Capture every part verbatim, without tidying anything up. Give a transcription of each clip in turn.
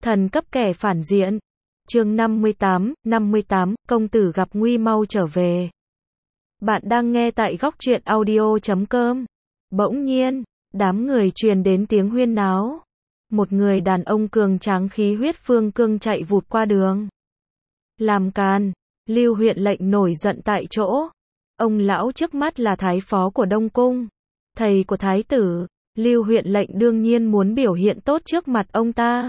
Thần cấp kẻ phản diện. Chương năm mươi tám, năm mươi tám, công tử gặp nguy mau trở về. Bạn đang nghe tại góc truyện audio chấm com. Bỗng nhiên, đám người truyền đến tiếng huyên náo. Một người đàn ông cường tráng khí huyết phương cương chạy vụt qua đường. Làm càn, Lưu huyện lệnh nổi giận tại chỗ. Ông lão trước mắt là thái phó của Đông Cung, thầy của thái tử. Lưu huyện lệnh đương nhiên muốn biểu hiện tốt trước mặt ông ta.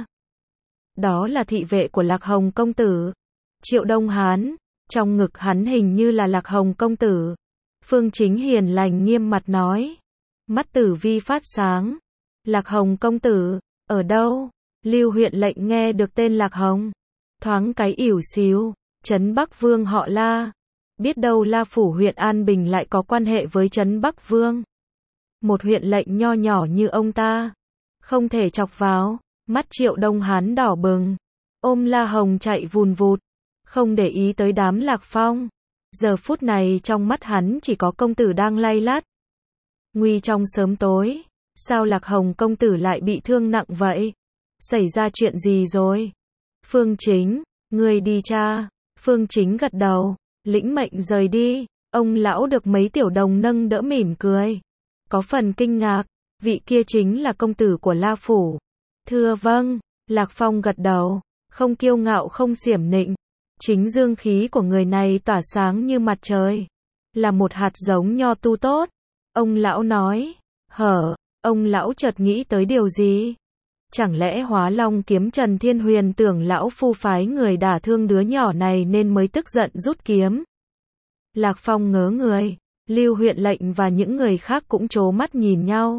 Đó là thị vệ của Lạc Hồng công tử, Triệu Đông Hán. Trong ngực hắn hình như là Lạc Hồng công tử. Phương Chính hiền lành nghiêm mặt nói. Mắt tử vi phát sáng. Lạc Hồng công tử, ở đâu? Lưu huyện lệnh nghe được tên Lạc Hồng, thoáng cái ỉu xìu. Trấn Bắc Vương họ La. Biết đâu La phủ huyện An Bình lại có quan hệ với Trấn Bắc Vương. Một huyện lệnh nho nhỏ như ông ta, không thể chọc vào. Mắt Triệu Đông Hán đỏ bừng, ôm La Hồng chạy vùn vụt, không để ý tới đám Lạc Phong. Giờ phút này trong mắt hắn chỉ có công tử đang lay lắt. Nguy trong sớm tối, sao Lạc Hồng công tử lại bị thương nặng vậy? Xảy ra chuyện gì rồi? Phương Chính, người đi tra. Phương Chính gật đầu, lĩnh mệnh rời đi. Ông lão được mấy tiểu đồng nâng đỡ mỉm cười, có phần kinh ngạc. Vị kia chính là công tử của La phủ. Thưa vâng. Lạc Phong gật đầu, không kiêu ngạo không xiểm nịnh. Chính dương khí của người này tỏa sáng như mặt trời, là một hạt giống nho tu tốt. Ông lão nói. Hở, ông lão chợt nghĩ tới điều gì? Chẳng lẽ Hóa Long kiếm Trần Thiên Huyền tưởng lão phu phái người đả thương đứa nhỏ này nên mới tức giận rút kiếm? Lạc Phong ngớ người, Lưu huyện lệnh và những người khác cũng trố mắt nhìn nhau.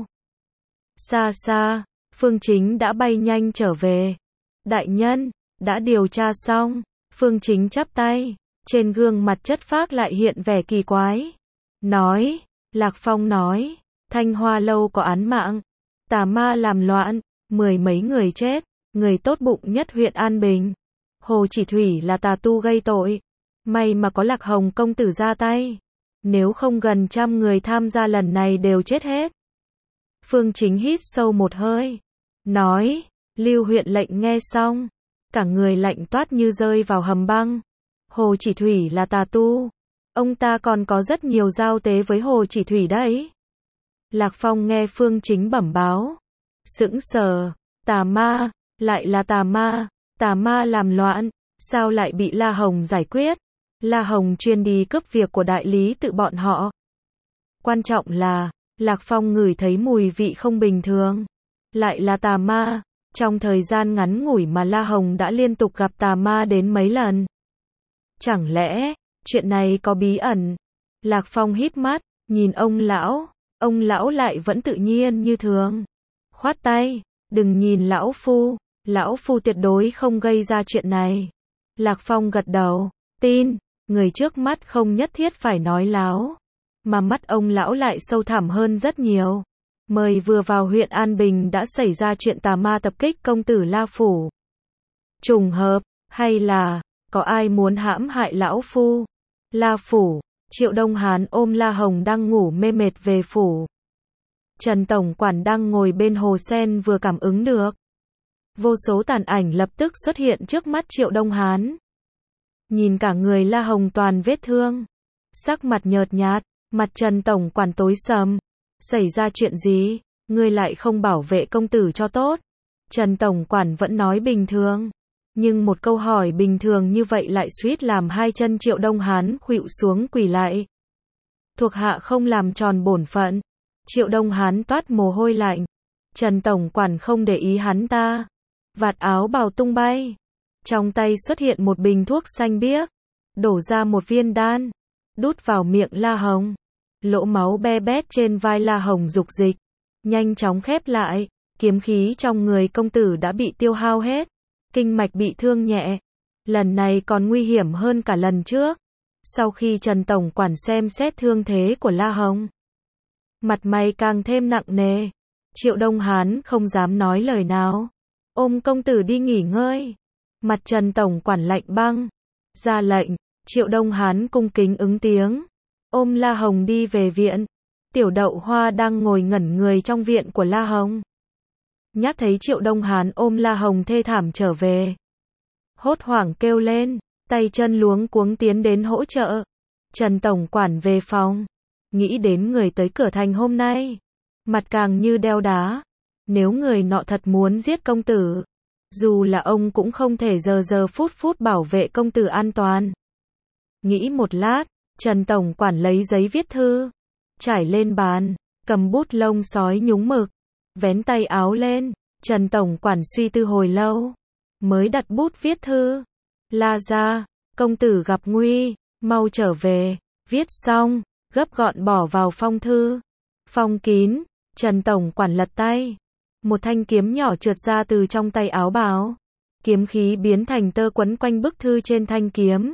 Xa xa, Phương Chính đã bay nhanh trở về. Đại nhân, đã điều tra xong. Phương Chính chắp tay, trên gương mặt chất phác lại hiện vẻ kỳ quái. Nói, Lạc Phong nói, Thanh Hoa lâu có án mạng, tà ma làm loạn, mười mấy người chết, người tốt bụng nhất huyện An Bình, Hồ Chỉ Thủy là tà tu gây tội. May mà có Lạc Hồng công tử ra tay, nếu không gần trăm người tham gia lần này đều chết hết. Phương Chính hít sâu một hơi, nói. Lưu huyện lệnh nghe xong, cả người lạnh toát như rơi vào hầm băng. Hồ Chỉ Thủy là tà tu, ông ta còn có rất nhiều giao tế với Hồ Chỉ Thủy đấy. Lạc Phong nghe Phương Chính bẩm báo, sững sờ. Tà ma, lại là tà ma, tà ma làm loạn, sao lại bị La Hồng giải quyết? La Hồng chuyên đi cướp việc của đại lý tự bọn họ. Quan trọng là, Lạc Phong ngửi thấy mùi vị không bình thường. Lại là tà ma, trong thời gian ngắn ngủi mà La Hồng đã liên tục gặp tà ma đến mấy lần. Chẳng lẽ, chuyện này có bí ẩn? Lạc Phong híp mắt, nhìn ông lão, ông lão lại vẫn tự nhiên như thường. Khoát tay, đừng nhìn lão phu, lão phu tuyệt đối không gây ra chuyện này. Lạc Phong gật đầu, tin, người trước mắt không nhất thiết phải nói láo, mà mắt ông lão lại sâu thẳm hơn rất nhiều. Mời vừa vào huyện An Bình đã xảy ra chuyện tà ma tập kích công tử La phủ. Trùng hợp, hay là, có ai muốn hãm hại lão phu? La phủ, Triệu Đông Hán ôm La Hồng đang ngủ mê mệt về phủ. Trần Tổng quản đang ngồi bên hồ sen vừa cảm ứng được. Vô số tàn ảnh lập tức xuất hiện trước mắt Triệu Đông Hán. Nhìn cả người La Hồng toàn vết thương, sắc mặt nhợt nhạt, mặt Trần Tổng quản tối sầm. Xảy ra chuyện gì? Ngươi lại không bảo vệ công tử cho tốt. Trần Tổng quản vẫn nói bình thường, nhưng một câu hỏi bình thường như vậy lại suýt làm hai chân Triệu Đông Hán khuỵu xuống quỳ lại. Thuộc hạ không làm tròn bổn phận. Triệu Đông Hán toát mồ hôi lạnh. Trần Tổng quản không để ý hắn ta, vạt áo bào tung bay, trong tay xuất hiện một bình thuốc xanh biếc, đổ ra một viên đan, đút vào miệng La Hồng. Lỗ máu be bét trên vai La Hồng rục dịch, nhanh chóng khép lại. Kiếm khí trong người công tử đã bị tiêu hao hết, kinh mạch bị thương nhẹ, lần này còn nguy hiểm hơn cả lần trước. Sau khi Trần Tổng quản xem xét thương thế của La Hồng, mặt mày càng thêm nặng nề. Triệu Đông Hán không dám nói lời nào, ôm công tử đi nghỉ ngơi. Mặt Trần Tổng quản lạnh băng, ra lệnh. Triệu Đông Hán cung kính ứng tiếng, ôm La Hồng đi về viện. Tiểu Đậu Hoa đang ngồi ngẩn người trong viện của La Hồng. Nhát thấy Triệu Đông Hán ôm La Hồng thê thảm trở về. Hốt hoảng kêu lên, tay chân luống cuống tiến đến hỗ trợ. Trần tổng quản về phòng, nghĩ đến người tới cửa thành hôm nay, mặt càng như đeo đá. Nếu người nọ thật muốn giết công tử, dù là ông cũng không thể giờ giờ phút phút bảo vệ công tử an toàn. Nghĩ một lát, Trần tổng quản lấy giấy viết thư, trải lên bàn, cầm bút lông sói nhúng mực, vén tay áo lên. Trần tổng quản suy tư hồi lâu, mới đặt bút viết thư. La gia, công tử gặp nguy, mau trở về. Viết xong, gấp gọn bỏ vào phong thư. Phong kín, Trần tổng quản lật tay. Một thanh kiếm nhỏ trượt ra từ trong tay áo bào. Kiếm khí biến thành tơ quấn quanh bức thư trên thanh kiếm.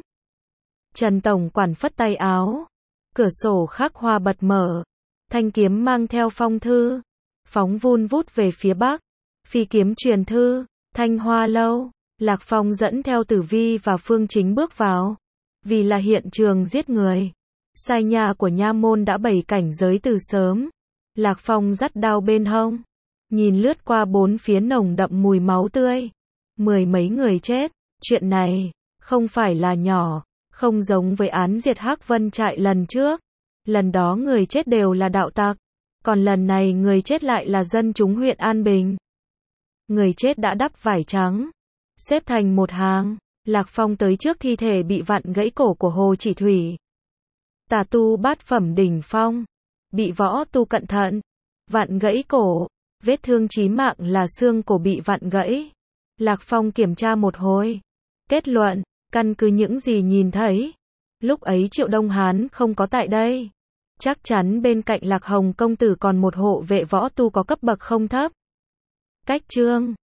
Trần tổng quản phất tay áo. Cửa sổ khắc hoa bật mở. Thanh kiếm mang theo phong thư, phóng vun vút về phía bắc. Phi kiếm truyền thư, Thanh Hoa lâu. Lạc Phong dẫn theo Tử Vi và Phương Chính bước vào. Vì là hiện trường giết người, sai nha của nha môn đã bày cảnh giới từ sớm. Lạc Phong dắt đao bên hông, nhìn lướt qua bốn phía nồng đậm mùi máu tươi. Mười mấy người chết, chuyện này không phải là nhỏ, không giống với án diệt Hắc Vân trại lần trước. Lần đó người chết đều là đạo tặc, còn lần này người chết lại là dân chúng huyện An Bình. Người chết đã đắp vải trắng, xếp thành một hàng. Lạc Phong tới trước thi thể bị vặn gãy cổ của Hồ Chỉ Thủy. Tà tu bát phẩm đỉnh phong, bị võ tu cận thận, vặn gãy cổ, vết thương chí mạng là xương cổ bị vặn gãy. Lạc Phong kiểm tra một hồi, kết luận, căn cứ những gì nhìn thấy, lúc ấy Triệu Đông Hán không có tại đây. Chắc chắn bên cạnh Lạc Hồng công tử còn một hộ vệ võ tu có cấp bậc không thấp. Cách chương